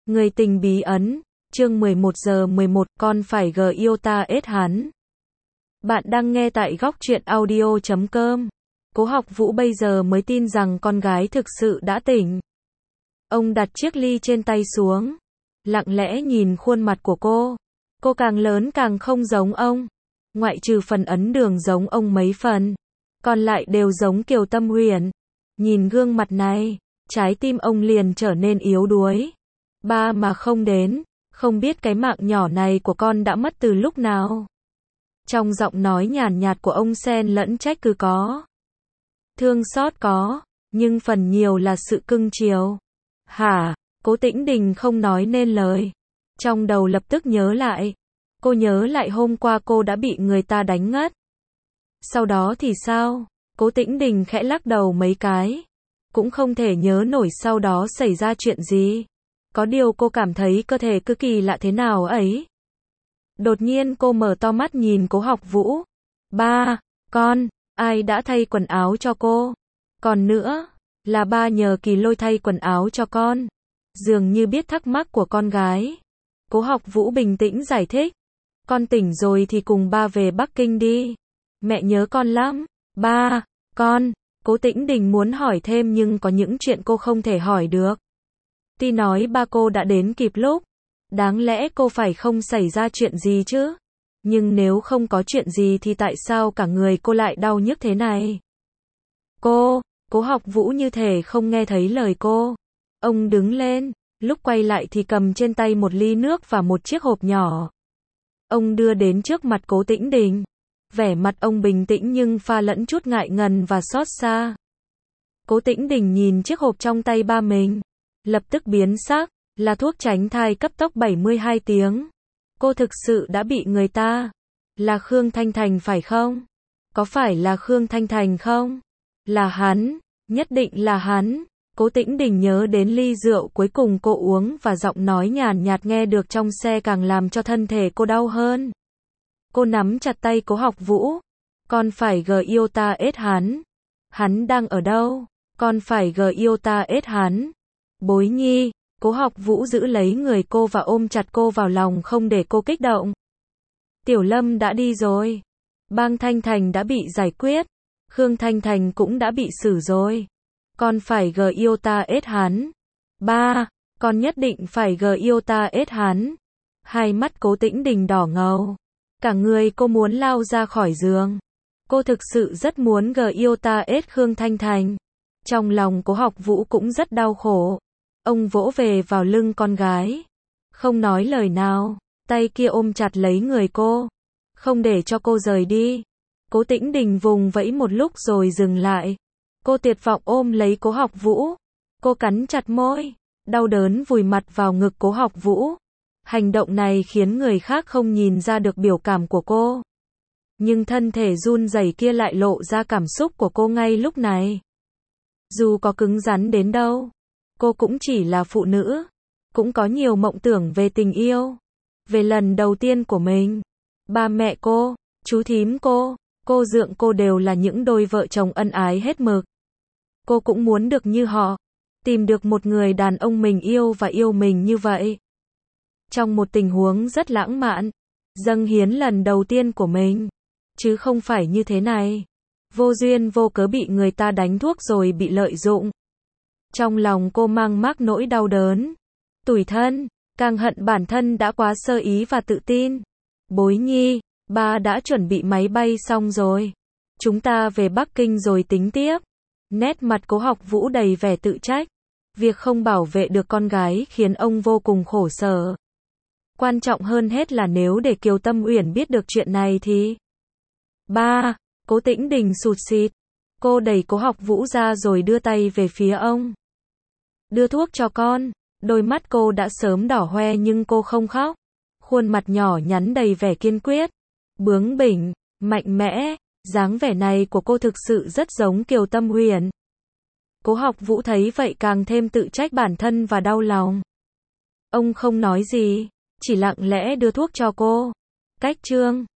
Người tình bí ẩn, chương 11 giờ 11, con phải yêu ta ết hắn. Bạn đang nghe tại góc truyện audio.com. Cố Học Vũ bây giờ mới tin rằng con gái thực sự đã tỉnh. Ông đặt chiếc ly trên tay xuống, lặng lẽ nhìn khuôn mặt của cô. Cô càng lớn càng không giống ông. Ngoại trừ phần ấn đường giống ông mấy phần, còn lại đều giống Kiều Tâm Huyền. Nhìn gương mặt này, trái tim ông liền trở nên yếu đuối. Ba mà không đến, không biết cái mạng nhỏ này của con đã mất từ lúc nào. Trong giọng nói nhàn nhạt của ông xen lẫn trách cứ có. Thương xót có, nhưng phần nhiều là sự cưng chiều. Hả? Cố Tĩnh Đình không nói nên lời. Trong đầu lập tức nhớ lại. Cô nhớ lại hôm qua cô đã bị người ta đánh ngất. Sau đó thì sao? Cố Tĩnh Đình khẽ lắc đầu mấy cái. Cũng không thể nhớ nổi sau đó xảy ra chuyện gì. Có điều cô cảm thấy cơ thể cứ kỳ lạ thế nào ấy. Đột nhiên cô mở to mắt nhìn Cố Học Vũ. Ba, con, ai đã thay quần áo cho cô? Còn nữa, là ba nhờ Kỳ Lôi thay quần áo cho con. Dường như biết thắc mắc của con gái. Cố Học Vũ bình tĩnh giải thích. Con tỉnh rồi thì cùng ba về Bắc Kinh đi. Mẹ nhớ con lắm. Ba, con, Cố Tĩnh Đình muốn hỏi thêm nhưng có những chuyện cô không thể hỏi được. Ti nói ba cô đã đến kịp lúc. Đáng lẽ cô phải không xảy ra chuyện gì chứ. Nhưng nếu không có chuyện gì thì tại sao cả người cô lại đau nhức thế này? Cố Học Vũ như thể không nghe thấy lời cô. Ông đứng lên, lúc quay lại thì cầm trên tay một ly nước và một chiếc hộp nhỏ. Ông đưa đến trước mặt Cố Tĩnh Đình. Vẻ mặt ông bình tĩnh nhưng pha lẫn chút ngại ngần và xót xa. Cố Tĩnh Đình nhìn chiếc hộp trong tay ba mình. Lập tức biến sắc, là thuốc tránh thai cấp tốc 72 tiếng. Cô thực sự đã bị người ta. Là Khương Thanh Thành phải không? Có phải là Khương Thanh Thành không? Là hắn, nhất định là hắn. Cố Tĩnh Đình nhớ đến ly rượu cuối cùng cô uống và giọng nói nhàn nhạt nghe được trong xe càng làm cho thân thể cô đau hơn. Cô nắm chặt tay Cố Học Vũ. Con phải yêu ta ết hắn. Hắn đang ở đâu? Con phải yêu ta ết hắn. Bối Nhi, Cố Học Vũ giữ lấy người cô và ôm chặt cô vào lòng không để cô kích động. Tiểu Lâm đã đi rồi. Bang Thanh Thành đã bị giải quyết. Khương Thanh Thành cũng đã bị xử rồi. Con phải yêu ta ết hắn. Ba, con nhất định phải yêu ta ết hắn. Hai mắt Cố Tĩnh Đình đỏ ngầu. Cả người cô muốn lao ra khỏi giường. Cô thực sự rất muốn yêu ta ết Khương Thanh Thành. Trong lòng Cố Học Vũ cũng rất đau khổ. Ông vỗ về vào lưng con gái. Không nói lời nào, tay kia ôm chặt lấy người cô. Không để cho cô rời đi. Cố Tĩnh Đình vùng vẫy một lúc rồi dừng lại. Cô tuyệt vọng ôm lấy Cố Học Vũ. Cô cắn chặt môi. Đau đớn vùi mặt vào ngực Cố Học Vũ. Hành động này khiến người khác không nhìn ra được biểu cảm của cô. Nhưng thân thể run rẩy kia lại lộ ra cảm xúc của cô ngay lúc này. Dù có cứng rắn đến đâu, cô cũng chỉ là phụ nữ. Cũng có nhiều mộng tưởng về tình yêu. Về lần đầu tiên của mình. Ba mẹ cô, chú thím cô dượng cô đều là những đôi vợ chồng ân ái hết mực. Cô cũng muốn được như họ. Tìm được một người đàn ông mình yêu và yêu mình như vậy. Trong một tình huống rất lãng mạn. Dâng hiến lần đầu tiên của mình. Chứ không phải như thế này. Vô duyên vô cớ bị người ta đánh thuốc rồi bị lợi dụng. Trong lòng cô mang mác nỗi đau đớn. Tủi thân. Càng hận bản thân đã quá sơ ý và tự tin. Bối Nhi, ba đã chuẩn bị máy bay xong rồi. Chúng ta về Bắc Kinh rồi tính tiếp. Nét mặt Cố Học Vũ đầy vẻ tự trách. Việc không bảo vệ được con gái khiến ông vô cùng khổ sở. Quan trọng hơn hết là nếu để Kiều Tâm Uyển biết được chuyện này thì... Ba, Cố Tĩnh Đình sụt sịt. Cô đẩy Cố Học Vũ ra rồi đưa tay về phía ông. Đưa thuốc cho con. Đôi mắt cô đã sớm đỏ hoe nhưng cô không khóc. Khuôn mặt nhỏ nhắn đầy vẻ kiên quyết. Bướng bỉnh, mạnh mẽ. Dáng vẻ này của cô thực sự rất giống Kiều Tâm Huyền. Cố Học Vũ thấy vậy càng thêm tự trách bản thân và đau lòng. Ông không nói gì, chỉ lặng lẽ đưa thuốc cho cô. Cách chương